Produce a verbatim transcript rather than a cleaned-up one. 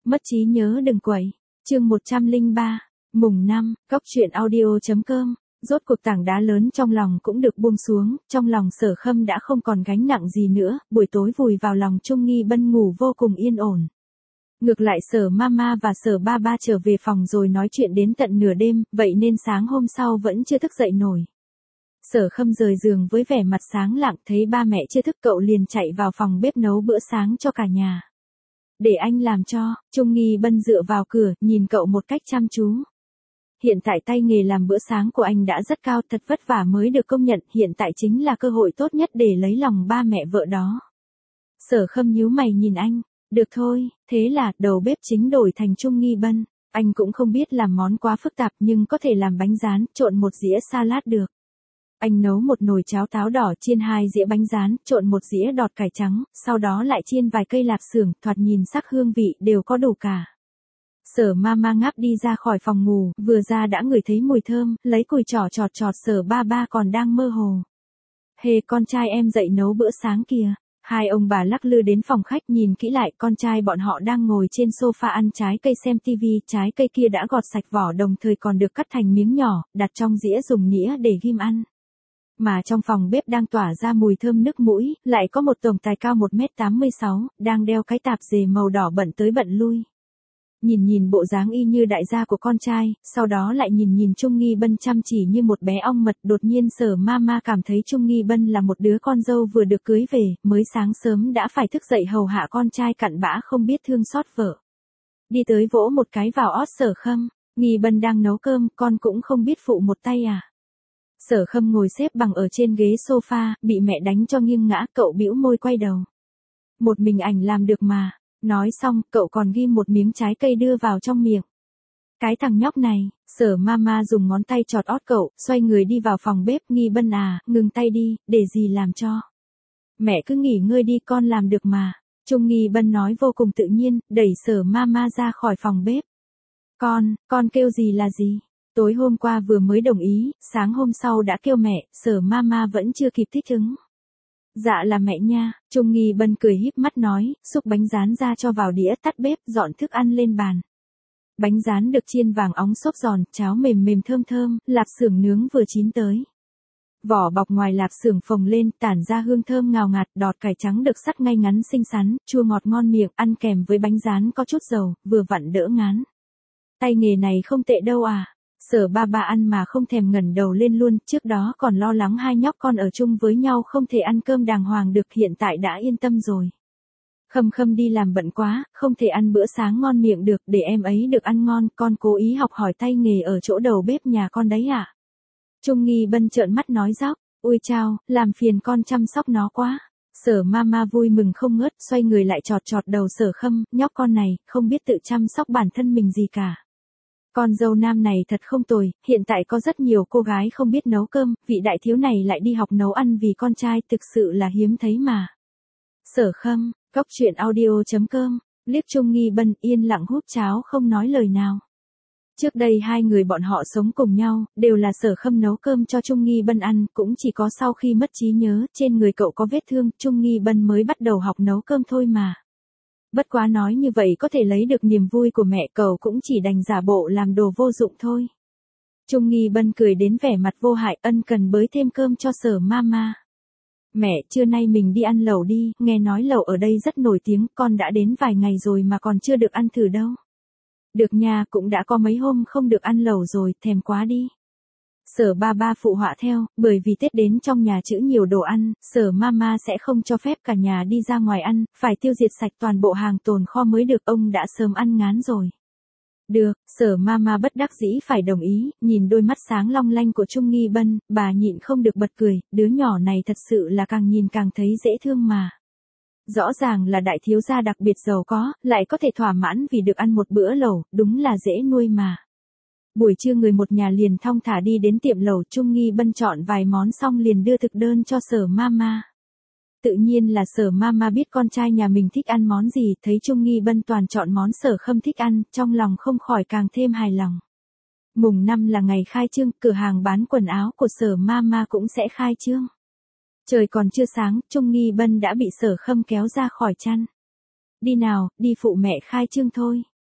Mất trí nhớ đừng quậy. Chương một trăm lẻ ba, mùng năm, Cóc truyện audio chấm com. Rốt cuộc tảng đá lớn trong lòng cũng được buông xuống, trong lòng Sở Khâm đã không còn gánh nặng gì nữa, buổi tối vùi vào lòng Trung Nghi Bân ngủ vô cùng yên ổn. Ngược lại Sở Mama và Sở Ba Ba trở về phòng rồi nói chuyện đến tận nửa đêm, vậy nên sáng hôm sau vẫn chưa thức dậy nổi. Sở Khâm rời giường với vẻ mặt sáng lặng, thấy ba mẹ chưa thức cậu liền chạy vào phòng bếp nấu bữa sáng cho cả nhà. Để anh làm cho, Trung Nghi Bân dựa vào cửa, nhìn cậu một cách chăm chú. Hiện tại tay nghề làm bữa sáng của anh đã rất cao, thật vất vả mới được công nhận, hiện tại chính là cơ hội tốt nhất để lấy lòng ba mẹ vợ đó. Sở Khâm nhíu mày nhìn anh, được thôi, thế là đầu bếp chính đổi thành Trung Nghi Bân. Anh cũng không biết làm món quá phức tạp nhưng có thể làm bánh rán, trộn một dĩa salad được. Anh nấu một nồi cháo táo đỏ, chiên hai dĩa bánh rán, trộn một dĩa đọt cải trắng, sau đó lại chiên vài cây lạp xưởng, thoạt nhìn sắc hương vị đều có đủ cả. Sở Mama ngáp đi ra khỏi phòng ngủ, vừa ra đã ngửi thấy mùi thơm, lấy cùi trỏ chọt chọt. Sở Ba Ba còn đang mơ hồ. Hề, con trai em dậy nấu bữa sáng kìa. Hai ông bà lắc lư đến phòng khách, nhìn kỹ lại, con trai bọn họ đang ngồi trên sofa ăn trái cây xem tivi, trái cây kia đã gọt sạch vỏ đồng thời còn được cắt thành miếng nhỏ, đặt trong dĩa dùng nĩa để ghim ăn. Mà trong phòng bếp đang tỏa ra mùi thơm nức mũi, lại có một tổng tài cao một mét tám mươi sáu, đang đeo cái tạp dề màu đỏ bận tới bận lui. Nhìn nhìn bộ dáng y như đại gia của con trai, sau đó lại nhìn nhìn Trung Nghi Bân chăm chỉ như một bé ong mật, đột nhiên Sở Mama cảm thấy Trung Nghi Bân là một đứa con dâu vừa được cưới về, mới sáng sớm đã phải thức dậy hầu hạ con trai cặn bã không biết thương xót vợ. Đi tới vỗ một cái vào ót Sở Khâm, Nghi Bân đang nấu cơm, con cũng không biết phụ một tay à. Sở Khâm ngồi xếp bằng ở trên ghế sofa, bị mẹ đánh cho nghiêng ngã, cậu bĩu môi quay đầu. Một mình ảnh làm được mà. Nói xong, cậu còn ghim một miếng trái cây đưa vào trong miệng. Cái thằng nhóc này, Sở Mama dùng ngón tay chọt ót cậu, xoay người đi vào phòng bếp. Nghi Bân à, ngừng tay đi, để dì làm cho. Mẹ cứ nghỉ ngơi đi, con làm được mà. Trung Nghi Bân nói vô cùng tự nhiên, đẩy Sở Mama ra khỏi phòng bếp. Con, con kêu gì là gì? Tối hôm qua vừa mới đồng ý, sáng hôm sau đã kêu mẹ, Sở Mama vẫn chưa kịp thích ứng. Dạ là mẹ nha, Trung Nghi Bân cười híp mắt nói, xúc bánh rán ra cho vào đĩa, tắt bếp, dọn thức ăn lên bàn. Bánh rán được chiên vàng óng xốp giòn, cháo mềm mềm thơm thơm, lạp xưởng nướng vừa chín tới. Vỏ bọc ngoài lạp xưởng phồng lên, tản ra hương thơm ngào ngạt, đọt cải trắng được sắt ngay ngắn xinh xắn, chua ngọt ngon miệng, ăn kèm với bánh rán có chút dầu, vừa vặn đỡ ngán. Tay nghề này không tệ đâu à. Sở Ba Ba ăn mà không thèm ngẩng đầu lên luôn, trước đó còn lo lắng hai nhóc con ở chung với nhau không thể ăn cơm đàng hoàng được, hiện tại đã yên tâm rồi. Khâm Khâm đi làm bận quá, không thể ăn bữa sáng ngon miệng được, để em ấy được ăn ngon, con cố ý học hỏi tay nghề ở chỗ đầu bếp nhà con đấy à. Trung Nghi Bân trợn mắt nói dóc, ui chao, làm phiền con chăm sóc nó quá. Sở Mama vui mừng không ngớt, xoay người lại chọt chọt đầu Sở Khâm, nhóc con này, không biết tự chăm sóc bản thân mình gì cả. Con dâu nam này thật không tồi, hiện tại có rất nhiều cô gái không biết nấu cơm, vị đại thiếu này lại đi học nấu ăn vì con trai, thực sự là hiếm thấy mà. Sở Khâm, Cóc truyện audio chấm com, liếc Trung Nghi Bân yên lặng húp cháo không nói lời nào. Trước đây hai người bọn họ sống cùng nhau, đều là Sở Khâm nấu cơm cho Trung Nghi Bân ăn, cũng chỉ có sau khi mất trí nhớ, trên người cậu có vết thương, Trung Nghi Bân mới bắt đầu học nấu cơm thôi mà. Bất quá nói như vậy có thể lấy được niềm vui của mẹ, cậu cũng chỉ đành giả bộ làm đồ vô dụng thôi. Trung Nghi Bân cười đến vẻ mặt vô hại, ân cần bới thêm cơm cho Sở Mama. Mẹ, trưa nay mình đi ăn lẩu đi, nghe nói lẩu ở đây rất nổi tiếng, con đã đến vài ngày rồi mà còn chưa được ăn thử đâu. Được nha, cũng đã có mấy hôm không được ăn lẩu rồi, thèm quá đi. Sở Ba Ba phụ họa theo, bởi vì Tết đến trong nhà trữ nhiều đồ ăn, Sở Mama sẽ không cho phép cả nhà đi ra ngoài ăn, phải tiêu diệt sạch toàn bộ hàng tồn kho mới được, ông đã sớm ăn ngán rồi. Được, Sở Mama bất đắc dĩ phải đồng ý, nhìn đôi mắt sáng long lanh của Trung Nghi Bân, bà nhịn không được bật cười, đứa nhỏ này thật sự là càng nhìn càng thấy dễ thương mà. Rõ ràng là đại thiếu gia đặc biệt giàu có, lại có thể thỏa mãn vì được ăn một bữa lẩu, đúng là dễ nuôi mà. Buổi trưa người một nhà liền thong thả đi đến tiệm lẩu, Trung Nghi Bân chọn vài món xong liền đưa thực đơn cho Sở Mama. Tự nhiên là Sở Mama biết con trai nhà mình thích ăn món gì, thấy Trung Nghi Bân toàn chọn món Sở Khâm thích ăn, trong lòng không khỏi càng thêm hài lòng. Mùng năm là ngày khai trương, cửa hàng bán quần áo của Sở Mama cũng sẽ khai trương. Trời còn chưa sáng, Trung Nghi Bân đã bị Sở Khâm kéo ra khỏi chăn. Đi nào, đi phụ mẹ khai trương thôi.